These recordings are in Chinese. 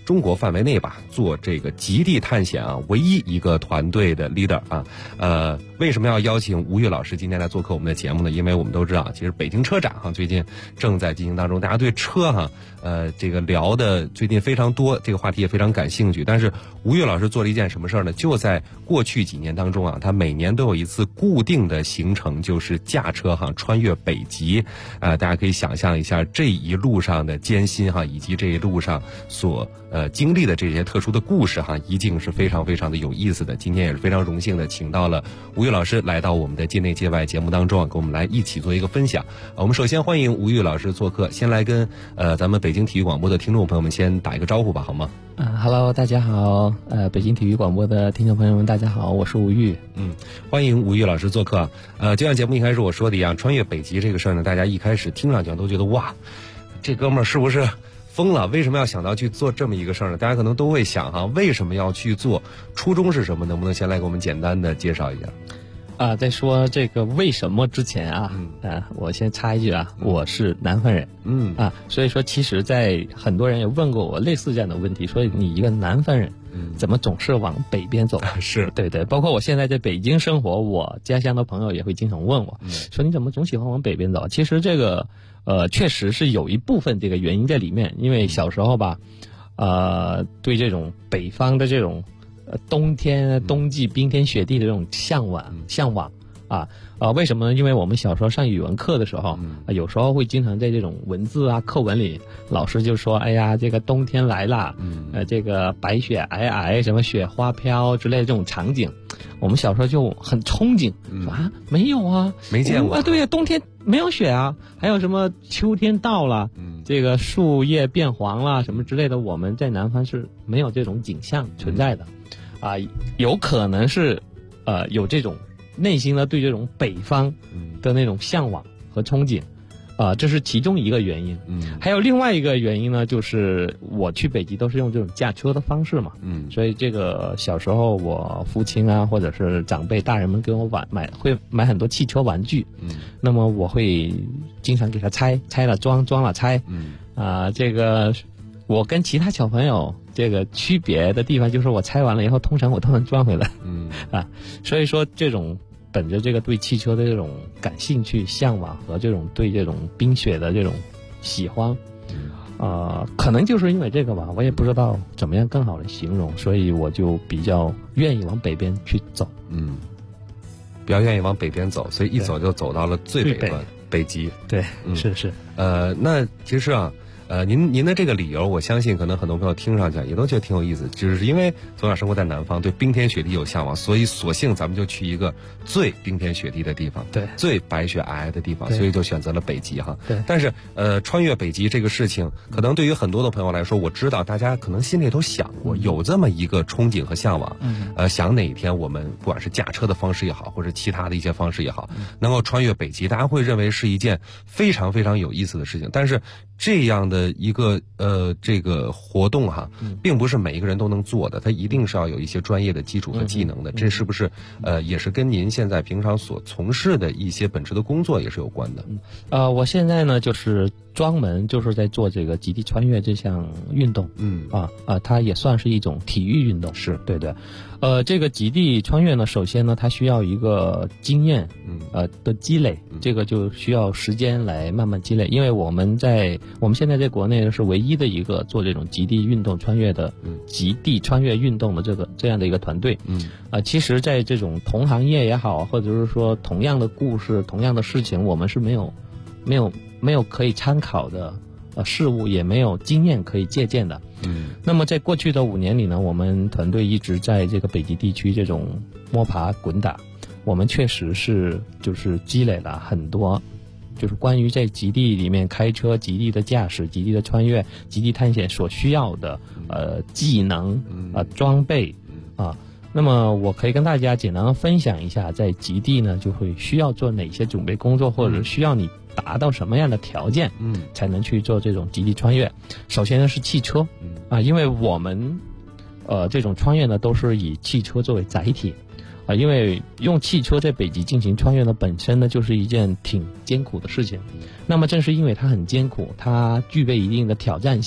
中国范围内吧做这个极地探险啊唯一一个团队的 leader 啊。为什么要邀请吴玉老师今天来做客我们的节目呢？因为我们都知道，其实北京车展最近正在进行当中，大家对车这个聊的最近非常多，这个话题也非常感兴趣。但是吴玉老师做了一件什么事儿呢？就在过去几年当中他每年都有一次固定的行程，就是驾车穿越北极。大家可以想象一下这一路上的艰辛以及这一路上所经历的这些特殊的故事一定是非常非常的有意思的。今天也是非常荣幸的请到了吴玉老师来到我们的界内界外节目当中跟我们来一起做一个分享。我们首先欢迎吴玉老师做客，先来跟咱们北京体育广播的听众朋友们先打一个招呼吧，好吗 ？Hello， 大家好，北京体育广播的听众朋友们，大家好，我是吴玉。 欢迎吴玉老师做客。就像节目一开始我说的一样，穿越北极这个事儿呢，大家一开始听上去都觉得哇，这哥们儿是不是疯了？为什么要想到去做这么一个事儿呢？大家可能都会想为什么要去做？初衷是什么？能不能先来给我们简单的介绍一下？ 在说这个为什么之前我先插一句我是南方人，所以说其实在很多人也问过我类似这样的问题，说你一个南方人，怎么总是往北边走？ 是对，包括我现在在北京生活，我家乡的朋友也会经常问我，说你怎么总喜欢往北边走？其实这个确实是有一部分这个原因在里面，因为小时候吧，对这种北方的这种冬季冰天雪地的这种向往为什么呢？因为我们小时候上语文课的时候，有时候会经常在这种文字课文里，老师就说，哎呀，这个冬天来了，这个白雪皑皑，什么雪花飘之类的这种场景，我们小时候就很憧憬，说没有啊， 没见过对呀，冬天没有雪啊，还有什么秋天到了，这个树叶变黄了什么之类的，我们在南方是没有这种景象存在的。有可能是有这种内心的对这种北方的那种向往和憧憬，这是其中一个原因。还有另外一个原因呢，就是我去北极都是用这种驾车的方式嘛，所以这个小时候我父亲或者是长辈大人们给我会买很多汽车玩具，那么我会经常给他拆了装了拆，这个我跟其他小朋友这个区别的地方就是我拆完了以后，通常我都能装回来，所以说这种本着这个对汽车的这种感兴趣、向往和这种对这种冰雪的这种喜欢，可能就是因为这个吧，我也不知道怎么样更好的形容，所以我就比较愿意往北边去走， 比较愿意往北边走，所以一走就走到了最北端北极。 对，是。 那其实您的这个理由，我相信可能很多朋友听上去也都觉得挺有意思，就是因为从小生活在南方，对冰天雪地有向往，所以索性咱们就去一个最冰天雪地的地方， 对， 最白雪皑皑的地方，所以就选择了北极对， 但是穿越北极这个事情，可能对于很多的朋友来说，我知道大家可能心里都想过有这么一个憧憬和向往，想哪一天我们不管是驾车的方式也好，或者其他的一些方式也好，能够穿越北极，大家会认为是一件非常非常有意思的事情。但是这样的一个这个活动并不是每一个人都能做的，它一定是要有一些专业的基础和技能的。这是不是也是跟您现在平常所从事的一些本职的工作也是有关的？ 我现在呢就是专门就是在做这个极地穿越这项运动，它也算是一种体育运动， 是对。 这个极地穿越呢，首先呢它需要一个经验的积累，这个就需要时间来慢慢积累，因为我们现在在国内是唯一的一个做这种极地运动穿越的极地穿越运动的这样的一个团队，其实在这种同行业也好，或者是说同样的故事同样的事情，我们是没有可以参考的事物，也没有经验可以借鉴的。那么在过去的5年里呢，我们团队一直在这个北极地区这种摸爬滚打，我们确实是就是积累了很多就是关于在极地里面开车、极地的驾驶、极地的穿越、极地探险所需要的技能装备那么我可以跟大家简单的分享一下，在极地呢就会需要做哪些准备工作，或者需要你达到什么样的条件才能去做这种极地穿越。首先呢是汽车因为我们这种穿越呢都是以汽车作为载体因为用汽车在北极进行穿越呢本身呢就是一件挺艰苦的事情，那么正是因为它很艰苦，它具备一定的挑战性，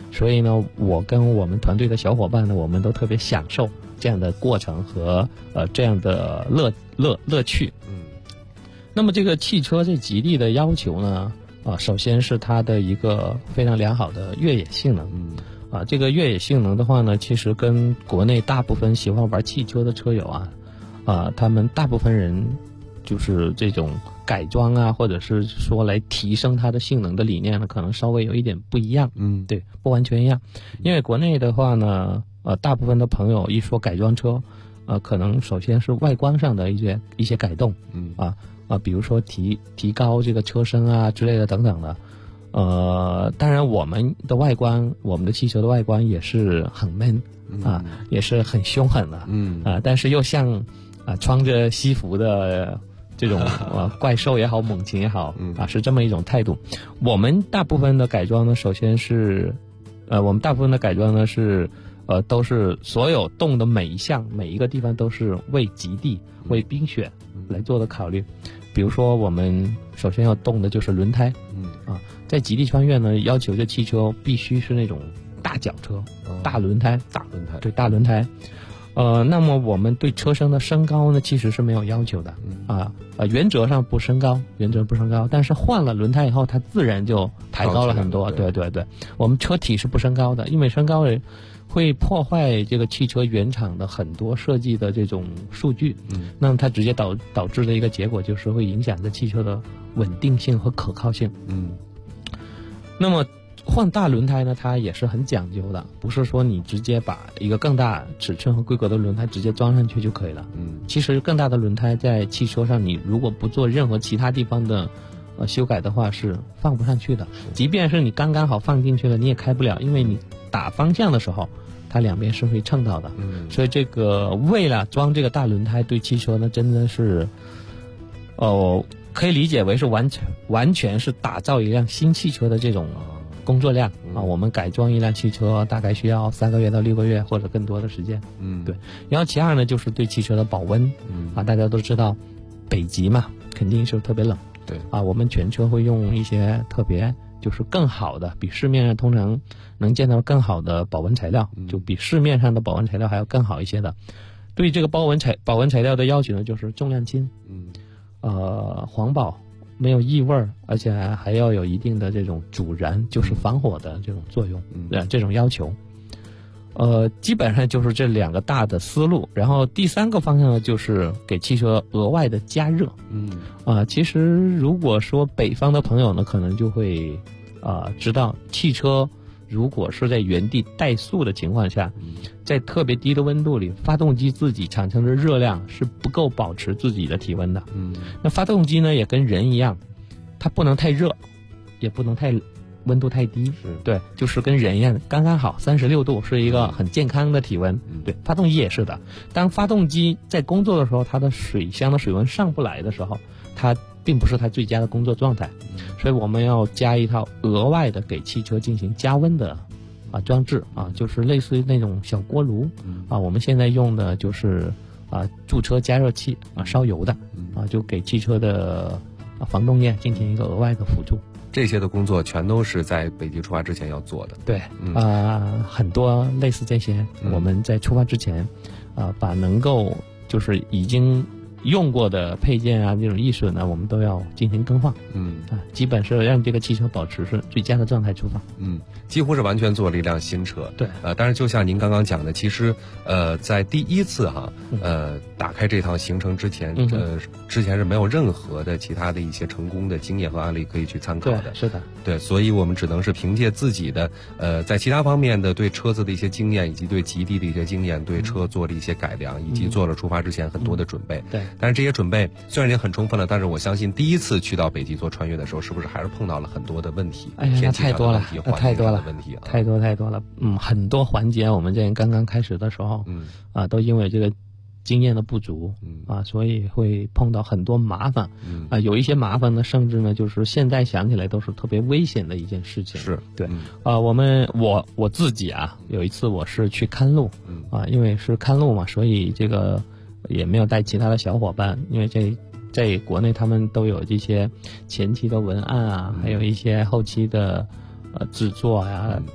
所以呢，我跟我们团队的小伙伴呢，我们都特别享受这样的过程和这样的乐趣。那么这个汽车这吉利的要求呢，首先是它的一个非常良好的越野性能。这个越野性能的话呢，其实跟国内大部分喜欢玩汽车的车友他们大部分人就是这种改装啊，或者是说来提升它的性能的理念呢，可能稍微有一点不一样。对，不完全一样。因为国内的话呢，大部分的朋友一说改装车，可能首先是外观上的一些改动，比如说提高这个车身啊之类的等等的。当然我们的外观，我们的汽车的外观也是很闷也是很凶狠的，但是又像穿着西服的这种怪兽也好，猛禽也好是这么一种态度。我们大部分的改装呢，首先是都是所有动的每一项每一个地方都是为极地为冰雪来做的考虑。比如说我们首先要动的就是轮胎，在极地穿越呢，要求这汽车必须是那种大脚车，大轮胎，对，大轮胎。那么我们对车身的升高呢，其实是没有要求的原则上不升高，但是换了轮胎以后，它自然就抬高了很多。对，我们车体是不升高的，因为升高会破坏这个汽车原厂的很多设计的这种数据，那么它直接导致的一个结果就是会影响这汽车的稳定性和可靠性。那么换大轮胎呢，它也是很讲究的，不是说你直接把一个更大尺寸和规格的轮胎直接装上去就可以了。其实更大的轮胎在汽车上，你如果不做任何其他地方的修改的话，是放不上去的。即便是你刚刚好放进去了，你也开不了，因为你打方向的时候，它两边是会蹭到的。所以这个为了装这个大轮胎，对汽车呢真的是，可以理解为是完全是打造一辆新汽车的这种工作量我们改装一辆汽车大概需要3个月到6个月或者更多的时间。对。然后其二呢，就是对汽车的保温。大家都知道，北极嘛，肯定是特别冷。 对。 我们全车会用一些特别就是更好的，比市面上通常能见到更好的保温材料，就比市面上的保温材料还要更好一些的。对这个保温材料的要求呢，就是重量轻，环保，没有异味，而且还要有一定的这种阻燃，就是防火的这种作用，这种要求。基本上就是这2个大的思路。然后第3个方向呢，就是给汽车额外的加热。其实如果说北方的朋友呢，可能就会知道，汽车如果是在原地怠速的情况下，在特别低的温度里，发动机自己产生的热量是不够保持自己的体温的。那发动机呢，也跟人一样，它不能太热，也不能温度太低。对，就是跟人一样，刚刚好36度是一个很健康的体温。对，发动机也是的。当发动机在工作的时候，它的水箱的水温上不来的时候，它并不是它最佳的工作状态。所以我们要加一套额外的给汽车进行加温的装置就是类似于那种小锅炉我们现在用的就是驻车加热器烧油的就给汽车的防冻液进行一个额外的辅助。 这些的工作全都是在北极出发之前要做的。 对，很多类似这些，我们在出发之前把能够就是已经用过的配件这种易损呢，我们都要进行更换。基本是让这个汽车保持是最佳的状态出发。 几乎是完全做了一辆新车。 对。 但是就像您刚刚讲的，其实在第一次打开这趟行程之前，之前是没有任何的其他的一些成功的经验和案例可以去参考的。 对，是的。 对，所以我们只能是凭借自己的在其他方面的对车子的一些经验，以及对极地的一些经验，对车做了一些改良，以及做了出发之前很多的准备。 对。 但是这些准备虽然已经很充分了，但是我相信第一次去到北极做穿越的时候，是不是还是碰到了很多的问题？天气上的问题，环境上的问题太多了。很多环节我们这刚刚开始的时候，都因为这个经验的不足，所以会碰到很多麻烦。有一些麻烦呢，甚至呢，就是现在想起来都是特别危险的一件事情。 是对。我自己有一次我是去看路，因为是看路嘛，所以这个也没有带其他的小伙伴，因为在国内他们都有这些前期的文案还有一些后期的制作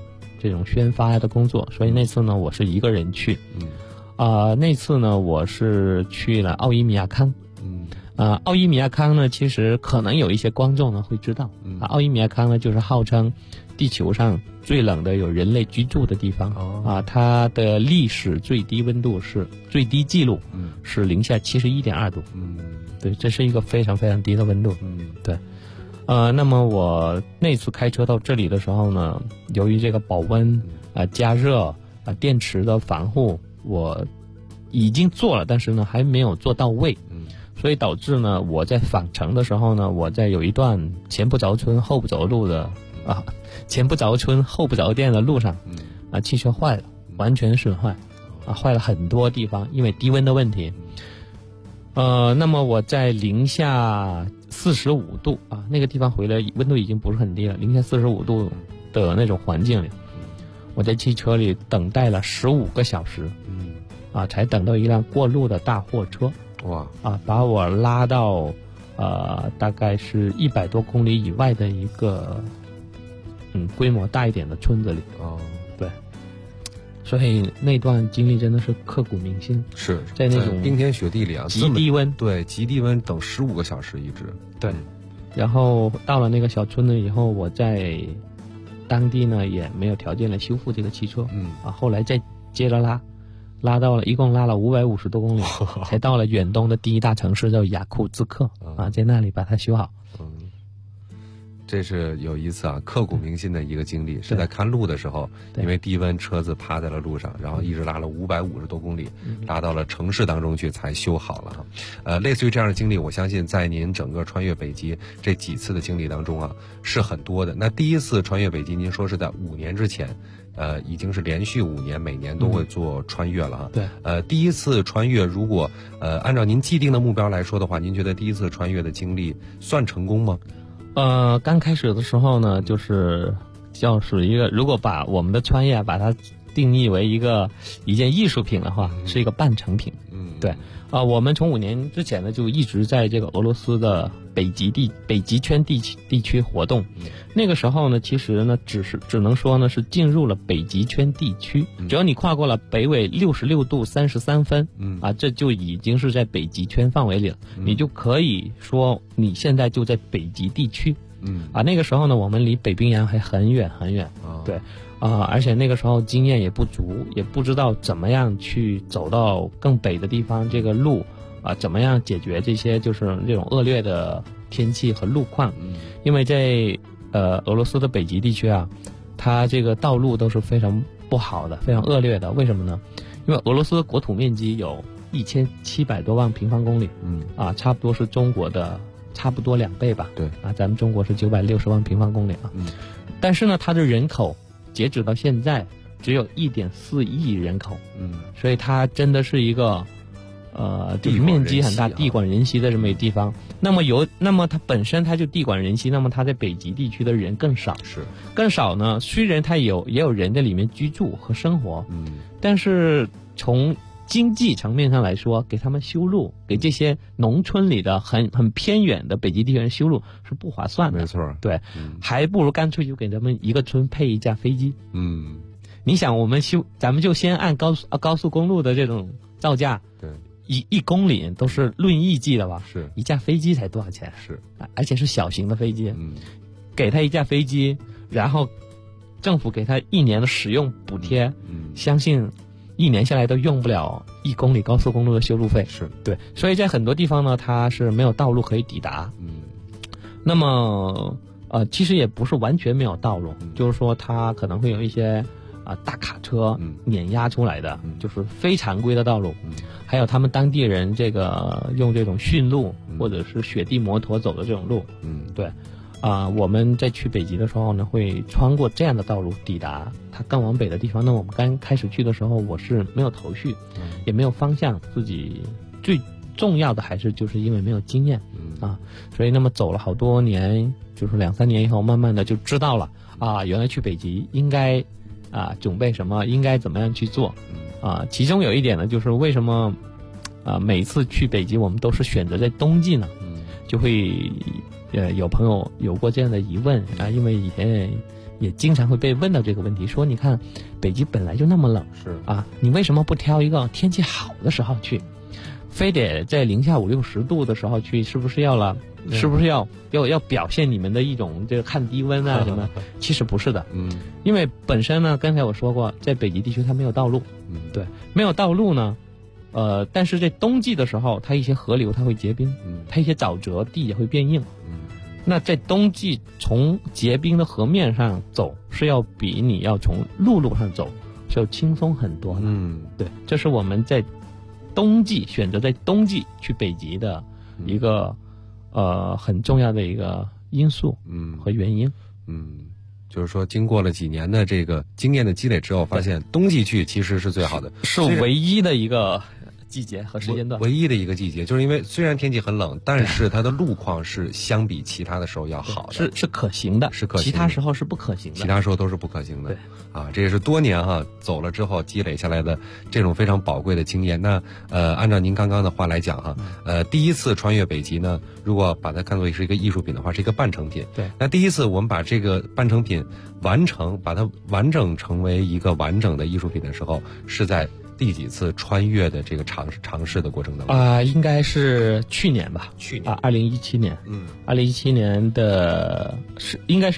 这种宣发的工作，所以那次呢我是一个人去。那次呢我是去了奥伊米亚康。奥伊米亚康呢，其实可能有一些观众呢会知道，奥伊米亚康呢就是号称地球上最冷的有人类居住的地方。它的历史最低温度是最低记录是零下71.2度。对，这是一个非常非常低的温度。对。那么我那次开车到这里的时候呢，由于这个保温加热电池的防护我已经做了，但是呢还没有做到位。所以导致呢，我在返程的时候呢，我在有一段前不着村后不着路的前不着村后不着店的路上，汽车坏了，完全损坏，坏了很多地方，因为低温的问题。那么我在零下45度那个地方回来温度已经不是很低了，零下45度的那种环境里，我在汽车里等待了15个小时，才等到一辆过路的大货车。 哇！ 把我拉到大概是100多公里以外的一个规模大一点的村子里。对，所以那段经历真的是刻骨铭心。 是在那种冰天雪地里极低温， 对，极低温等15个小时一直。 对，然后到了那个小村子以后，我在当地呢也没有条件来修复这个汽车。后来再接着拉到了，一共拉了550多公里，才到了远东的第一大城市叫雅库兹克。在那里把它修好。 这是有一次刻骨铭心的一个经历，是在看路的时候，因为低温车子趴在了路上，然后一直拉了550多公里，拉到了城市当中去才修好了。类似于这样的经历，我相信在您整个穿越北极这几次的经历当中是很多的。那第一次穿越北极，您说是在5年之前，已经是连续5年每年都会做穿越了。 对。 第一次穿越，如果按照您既定的目标来说的话，您觉得第一次穿越的经历算成功吗？ 刚开始的时候呢，就是属于一个，如果把我们的穿越把它定义为一件艺术品的话，是一个半成品。对。我们从5年之前呢就一直在这个俄罗斯的北极圈地区活动。那个时候呢，其实呢只能说呢是进入了北极圈地区。只要你跨过了北纬66度33分，这就已经是在北极圈范围里了。你就可以说你现在就在北极地区。那个时候呢，我们离北冰洋还很远很远。对。而且那个时候经验也不足，也不知道怎么样去走到更北的地方，这个路怎么样解决这些就是这种恶劣的天气和路况。因为在俄罗斯的北极地区它这个道路都是非常不好的，非常恶劣的。为什么呢？因为俄罗斯的国土面积有1700多万平方公里，差不多是中国的差不多2倍吧。 对。 咱们中国是960万平方公里但是呢，它的人口截止到现在只有1.4亿人口。所以它真的是一个就是面积很大、地广人稀的这么一个地方。那么它本身它就地广人稀，那么它在北极地区的人更少。 是更少呢，虽然它也有人在里面居住和生活，但是从经济层面上来说，给他们修路，给这些农村里的很偏远的北极地区人修路是不划算的。 没错。对。 还不如干脆就给他们一个村配一架飞机。你想咱们就先按高速公路的这种造价， 对 ，1公里都是论亿计的吧？ 是。 一架飞机才多少钱？ 是。 而且是小型的飞机。给他一架飞机，然后政府给他1年的使用补贴，相信1年下来都用不了1公里高速公路的修路费。 是。 对。所以在很多地方呢，它是没有道路可以抵达。那么其实也不是完全没有道路，就是说它可能会有一些大卡车碾压出来的，就是非常规的道路。还有他们当地人用这种驯鹿或者是雪地摩托走的这种路。对。我们在去北极的时候呢，会穿过这样的道路抵达它更往北的地方。那我们刚开始去的时候，我是没有头绪，也没有方向，自己最重要的还是就是因为没有经验所以那么走了好多年，就是2-3年以后，慢慢的就知道了原来去北极应该准备什么，应该怎么样去做其中有一点呢，就是为什么每一次去北极我们都是选择在冬季呢？就会有朋友有过这样的疑问因为以前也经常会被问到这个问题，说你看北极本来就那么冷， 是啊，你为什么不挑一个天气好的时候去，非得在零下50、60度的时候去？是不是要了？是不是要表现你们的一种这个看低温啊什么？其实不是的，因为本身呢，刚才我说过，在北极地区它没有道路，对，没有道路呢，但是在冬季的时候，它一些河流它会结冰，它一些沼泽地也会变硬，那在冬季从结冰的河面上走，是要比你要从陆路上走是要轻松很多的，对，这是我们在冬季选择在冬季去北极的一个很重要的一个因素和原因。 就是说经过了几年的这个经验的积累之后，发现冬季去其实是最好的， 是唯一的一个季节和时间段， 唯一的一个季节，就是因为虽然天气很冷，但是它的路况是相比其他的时候要好的， 是可行的， 是可行的， 其他时候是不可行的， 其他时候都是不可行的。 对， 这也是多年走了之后积累下来的这种非常宝贵的经验。那按照您刚刚的话来讲第一次穿越北极呢，如果把它看作是一个艺术品的话，是一个半成品。 对， 那第一次我们把这个半成品把它完整成为一个完整的艺术品的时候，是在第几次穿越的这个尝试的过程当中？ 应该是去年吧。 去年 2017年。2017年的应该是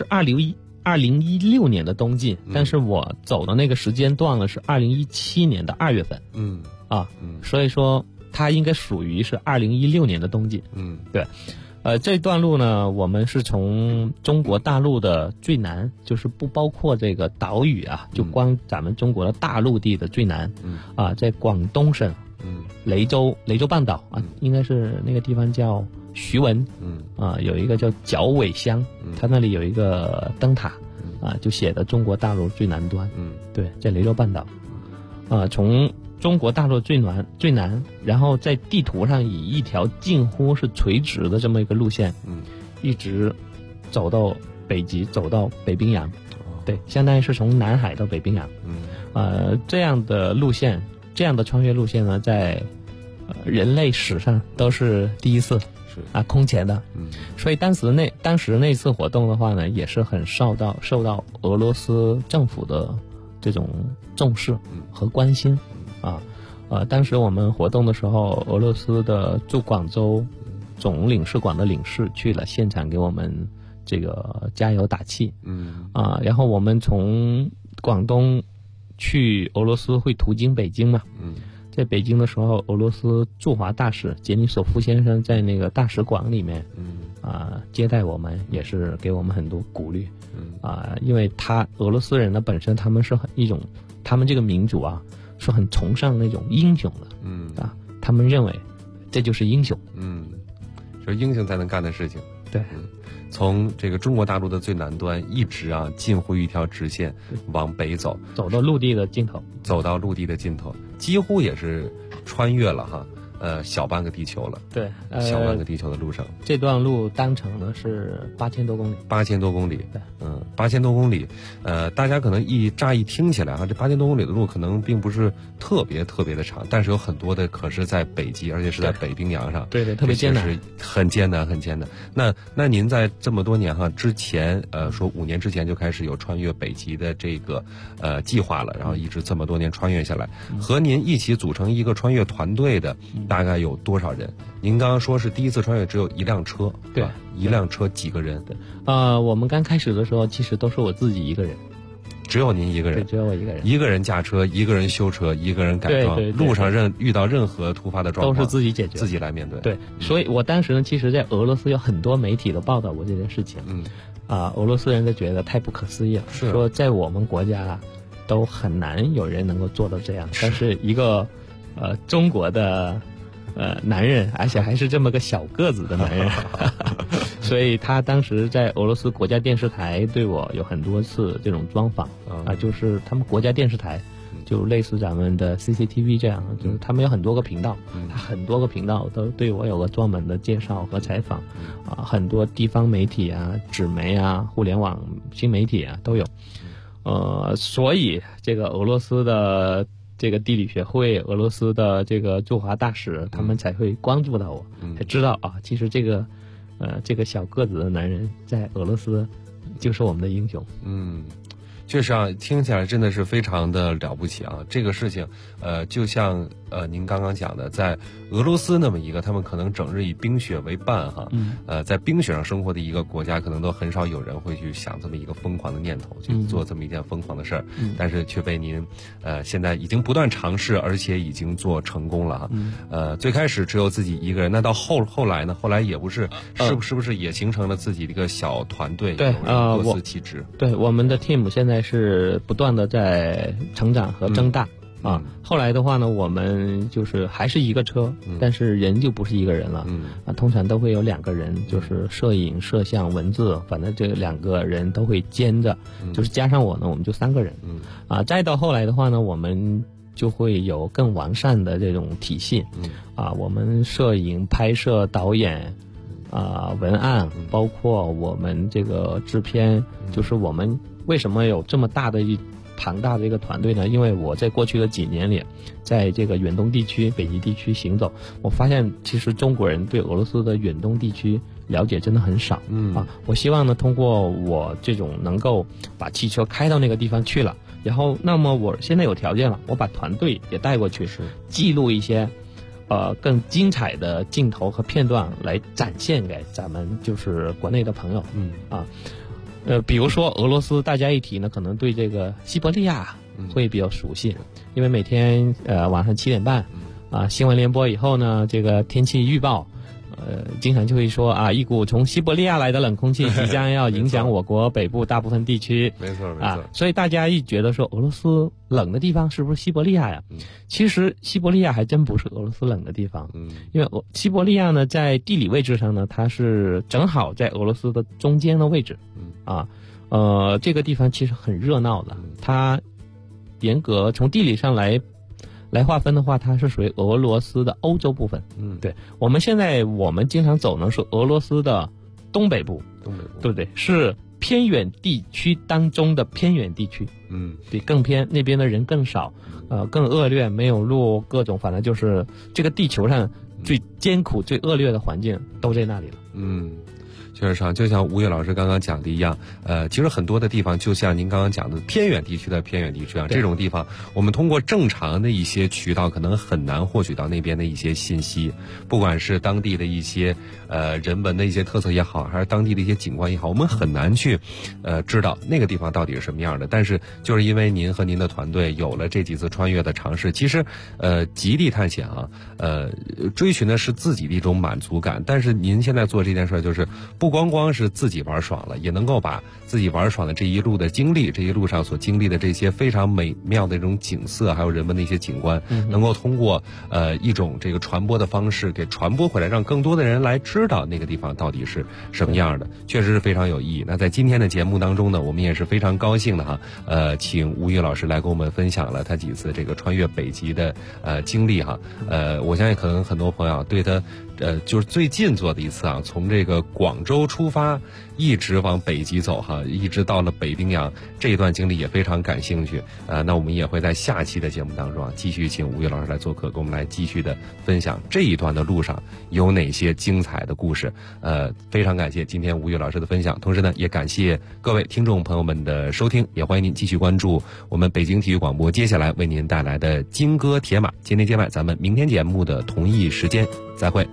2016年的冬季，但是我走的那个时间段呢是2017年的2月份。所以说它应该属于是2016年的冬季。对。这段路呢，我们是从中国大陆的最南，就是不包括这个岛屿就光咱们中国的大陆地的最南，在广东省，雷州半岛应该是那个地方叫徐闻，有一个叫角尾乡，它那里有一个灯塔，就写的中国大陆最南端，对，在雷州半岛，从中国大陆最南，然后在地图上以一条近乎是垂直的这么一个路线，一直走到北极，走到北冰洋，对，相当于是从南海到北冰洋，这样的路线，这样的穿越路线呢，在人类史上都是第一次，是空前的，所以当时那次活动的话呢，也是很受到俄罗斯政府的这种重视和关心。当时我们活动的时候，俄罗斯的驻广州总领事馆的领事去了现场给我们这个加油打气。然后我们从广东去俄罗斯会途经北京嘛。在北京的时候，俄罗斯驻华大使杰尼索夫先生在那个大使馆里面，接待我们，也是给我们很多鼓励。因为俄罗斯人呢本身他们是他们这个民族是很崇尚那种英雄的，他们认为这就是英雄， 就是英雄才能干的事情。 对， 从这个中国大陆的最南端一直近乎一条直线往北走到陆地的尽头， 几乎也是穿越了小半个地球了。 对， 小半个地球的路程。 这段路单程呢是8000多公里。 8000多公里。 对 ，8000多公里。大家可能乍一听起来这8000多公里的路可能并不是特别的长，但是有很多的可是在北极，而且是在北冰洋上。 对，特别艰难， 是很艰难。那您在这么多年之前，说5年之前就开始有穿越北极的这个计划了，然后一直这么多年穿越下来，和您一起组成一个穿越团队的大概有多少人？您刚刚说是第一次穿越只有1辆车， 对， 一辆车几个人？ 对，我们刚开始的时候其实都是我自己一个人， 只有您一个人， 对，只有我一个人， 一个人驾车，一个人修车，一个人改装， 对， 路上遇到任何突发的状况都是自己解决， 自己来面对。 对，所以我当时呢，其实在俄罗斯有很多媒体都报道过这件事情，俄罗斯人都觉得太不可思议了，说在我们国家都很难有人能够做到这样，但是一个中国的男人，而且还是这么个小个子的男人，所以他当时在俄罗斯国家电视台对我有很多次这种专访就是他们国家电视台就类似咱们的 CCTV 这样，就是他们有很多个频道，他很多个频道都对我有个专门的介绍和采访，很多地方媒体纸媒互联网新媒体都有，所以这个俄罗斯的这个地理学会，俄罗斯的这个驻华大使，他们才会关注到我，才知道其实这个小个子的男人在俄罗斯就是我们的英雄。 确实啊，听起来真的是非常的了不起啊！这个事情，就像您刚刚讲的，在俄罗斯那么一个他们可能整日以冰雪为伴哈，在冰雪上生活的一个国家，可能都很少有人会去想这么一个疯狂的念头，去做这么一件疯狂的事儿，但是却被您现在已经不断尝试，而且已经做成功了哈。最开始只有自己一个人，那到后来呢？后来也不是，是不是也形成了自己的一个小团队？ 对， 各司其职。 对，我们的 team 现在是不断的在成长和增大。后来的话呢，我们就是还是一个车，但是人就不是一个人了。通常都会有2个人，就是摄影、摄像、文字，反正这2个人都会兼着，就是加上我呢，我们就3个人。再到后来的话呢，我们就会有更完善的这种体系。我们摄影、拍摄、导演。文案，包括我们这个制片，就是我们为什么有这么庞大的一个团队呢？因为我在过去的几年里，在这个远东地区、北极地区行走，我发现其实中国人对俄罗斯的远东地区了解真的很少。我希望呢，通过我这种能够把汽车开到那个地方去了，然后那么我现在有条件了，我把团队也带过去，记录一些更精彩的镜头和片段来展现给咱们就是国内的朋友。比如说俄罗斯，大家一提呢，可能对这个西伯利亚会比较熟悉，因为每天晚上7点半新闻联播以后呢，这个天气预报经常就会说一股从西伯利亚来的冷空气即将要影响我国北部大部分地区。 没错所以大家一觉得说俄罗斯冷的地方是不是西伯利亚呀？其实西伯利亚还真不是俄罗斯冷的地方。因为西伯利亚呢，在地理位置上呢，它是正好在俄罗斯的中间的位置。这个地方其实很热闹的，它严格从地理上来划分的话，它是属于俄罗斯的欧洲部分。对，我们经常走呢是俄罗斯的东北部，对不对？是偏远地区当中的偏远地区。对，更偏，那边的人更少，更恶劣，没有路，各种，反正就是这个地球上最艰苦、最恶劣的环境都在那里了。 确实上，就像吴越老师刚刚讲的一样，其实很多的地方，就像您刚刚讲的偏远地区的偏远地区这种地方，我们通过正常的一些渠道，可能很难获取到那边的一些信息，不管是当地的一些人文的一些特色也好，还是当地的一些景观也好，我们很难去知道那个地方到底是什么样的。但是就是因为您和您的团队有了这几次穿越的尝试，其实极地探险追寻的是自己的一种满足感，但是您现在做这件事就是不光是自己玩爽了，也能够把自己玩爽的这一路的经历，这一路上所经历的这些非常美妙的这种景色，还有人文的一些景观，能够通过一种这个传播的方式给传播回来，让更多的人来知道那个地方到底是什么样的，确实是非常有意义。那在今天的节目当中呢，我们也是非常高兴的请吴越老师来跟我们分享了他几次这个穿越北极的经历我相信可能很多朋友对他就是最近做的一次从这个广州出发，一直往北极走一直到了北冰洋，这一段经历也非常感兴趣。那我们也会在下期的节目当中继续请吴越老师来做客，跟我们来继续的分享这一段的路上有哪些精彩的故事。非常感谢今天吴越老师的分享，同时呢，也感谢各位听众朋友们的收听，也欢迎您继续关注我们北京体育广播接下来为您带来的金戈铁马。今天节目咱们明天节目的同一时间再会。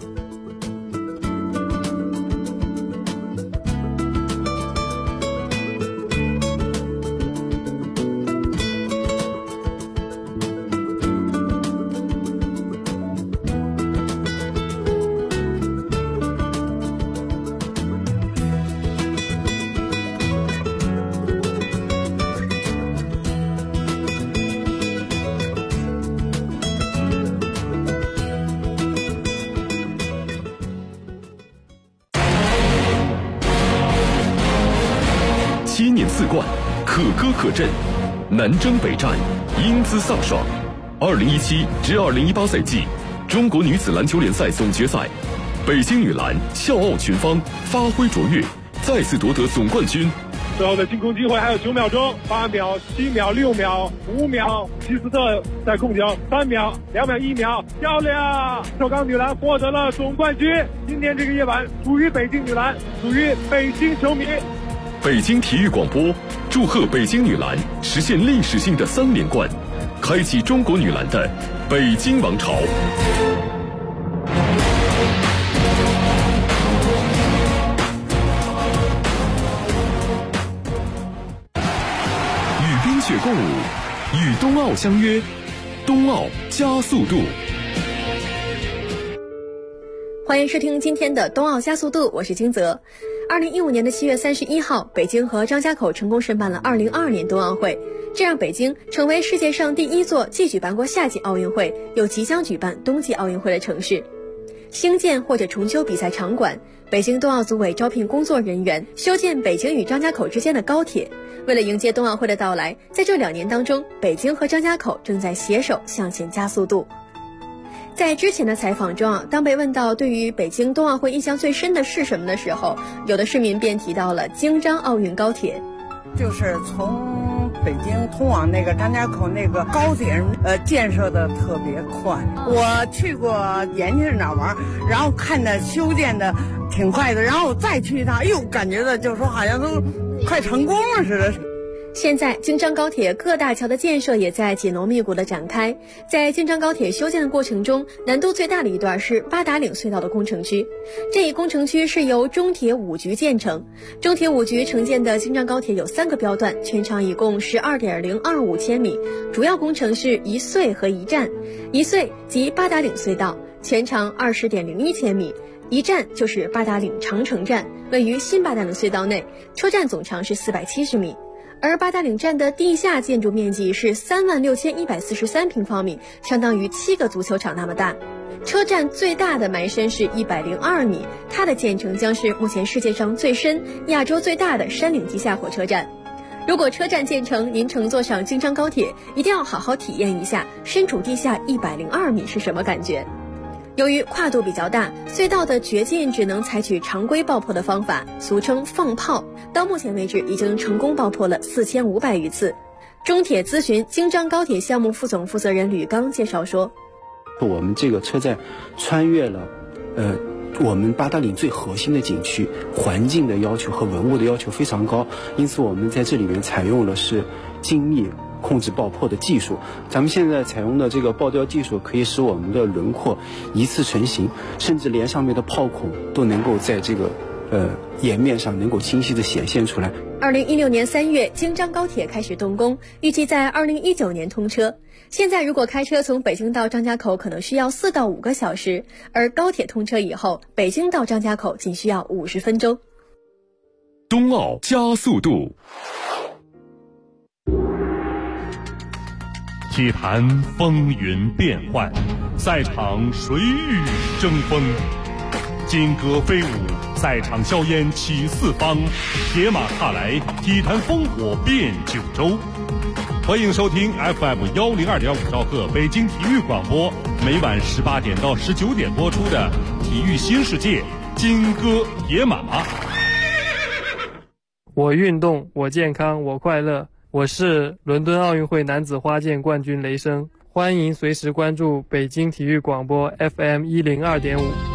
7年4冠，可歌可阵，南征北战，英姿飒爽。2017至2018赛季中国女子篮球联赛总决赛，北京女篮笑傲群芳，发挥卓越，再次夺得总冠军。 最后的进攻机会还有9秒钟，8秒、7秒、6秒、5秒，希斯特在控球，3秒、2秒、1秒，漂亮！首钢女篮获得了总冠军。今天这个夜晚属于北京女篮，属于北京球迷。 北京体育广播祝贺北京女篮实现历史性的3连冠，开启中国女篮的北京王朝。与冰雪共舞，与冬奥相约，冬奥加速度。 欢迎收听今天的冬奥加速度，我是金泽。2015年的7月31号，北京和张家口成功申办了2022年冬奥会，这让北京成为世界上第一座既举办过夏季奥运会，又即将举办冬季奥运会的城市。兴建或者重修比赛场馆，北京冬奥组委招聘工作人员，修建北京与张家口之间的高铁。为了迎接冬奥会的到来，在这2年当中，北京和张家口正在携手向前加速度。在之前的采访中当被问到对于北京冬奥会印象最深的是什么的时候，有的市民便提到了京张奥运高铁。 就是从北京通往那个张家口那个高铁建设的特别快。我去过延庆那玩，然后看着修建的挺快的，然后我再去一趟，感觉的就是说好像都快成功了似的。 现在京张高铁各大桥的建设也在紧锣密鼓的展开。在京张高铁修建的过程中，难度最大的一段是八达岭隧道的工程区。这一工程区是由中铁5局建成。中铁5局承建的京张高铁有3个标段，全长一共12.025千米。主要工程是一隧和一站。一隧即八达岭隧道，全长20.01千米。一站就是八达岭长城站，位于新八达岭隧道内，车站总长是470米。而八达岭站的地下建筑面积是36143平方米，相当于7个足球场那么大。车站最大的埋深是102米，它的建成将是目前世界上最深、亚洲最大的山岭地下火车站。如果车站建成，您乘坐上京张高铁，一定要好好体验一下身处地下102米是什么感觉。由于跨度比较大，隧道的掘进只能采取常规爆破的方法，俗称放炮。到目前为止，已经成功爆破了4500余次。中铁咨询京张高铁项目副总负责人吕刚介绍说， 我们这个车站穿越了我们八达岭最核心的景区，环境的要求和文物的要求非常高，因此我们在这里面采用了是精密控制爆破的技术。咱们现在采用的这个爆雕技术可以使我们的轮廓一次成型，甚至连上面的炮孔都能够在这个岩面上能够清晰地显现出来。 2016年3月，京张高铁开始动工，预计在2019年通车。现在如果开车从北京到张家口可能需要4到5个小时，而高铁通车以后，北京到张家口仅需要50分钟。 冬奥加速度。 体坛风云变幻，赛场水雨争锋，金戈飞舞，赛场硝烟起四方，铁马踏来，体坛烽火遍九州。欢迎收听 FM102.5兆赫北京体育广播，每晚18点到19点播出的《体育新世界》金戈铁马。 我运动，我健康，我快乐。我是伦敦奥运会男子花剑冠军雷声，欢迎随时关注北京体育广播 FM102.5。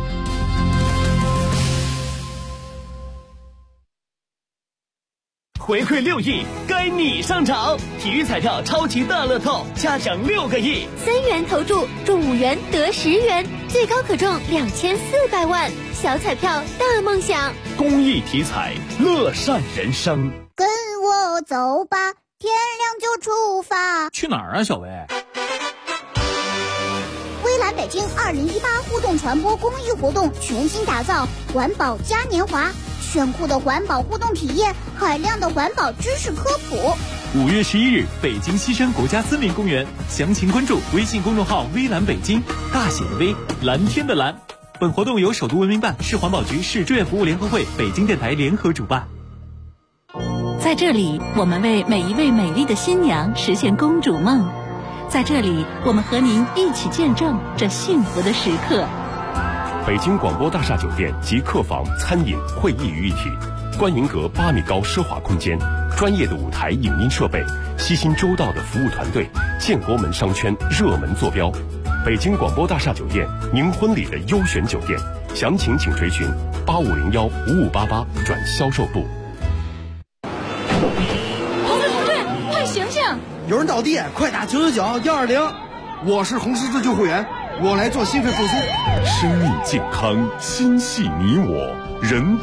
回馈6亿，该你上场！体育彩票超级大乐透，加奖6个亿 ，3元投注中5元得10元，最高可中2400万，小彩票大梦想。 公益体彩，乐善人生。 跟我走吧，天亮就出发。 去哪儿啊，小薇？ 微蓝北京2018互动传播公益活动全新打造，环保嘉年华。炫酷的环保互动体验，海量的环保知识科普。 5月11日，北京西山国家森林公园，详情关注微信公众号“微蓝北京”，大写的微，蓝天的蓝。本活动由首都文明办、市环保局、市志愿服务联合会、北京电台联合主办。 在这里，我们为每一位美丽的新娘实现公主梦。在这里，我们和您一起见证这幸福的时刻。 北京广播大厦酒店集客房、餐饮、会议于一体，观云阁8米高奢华空间，专业的舞台影音设备，悉心周到的服务团队，建国门商圈热门坐标。北京广播大厦酒店，您婚礼的优选酒店，详情请垂询85015588转销售部。 们到地，快打999-120。我是红十字救护员，我来做心肺复苏。 生命健康，心系你我，人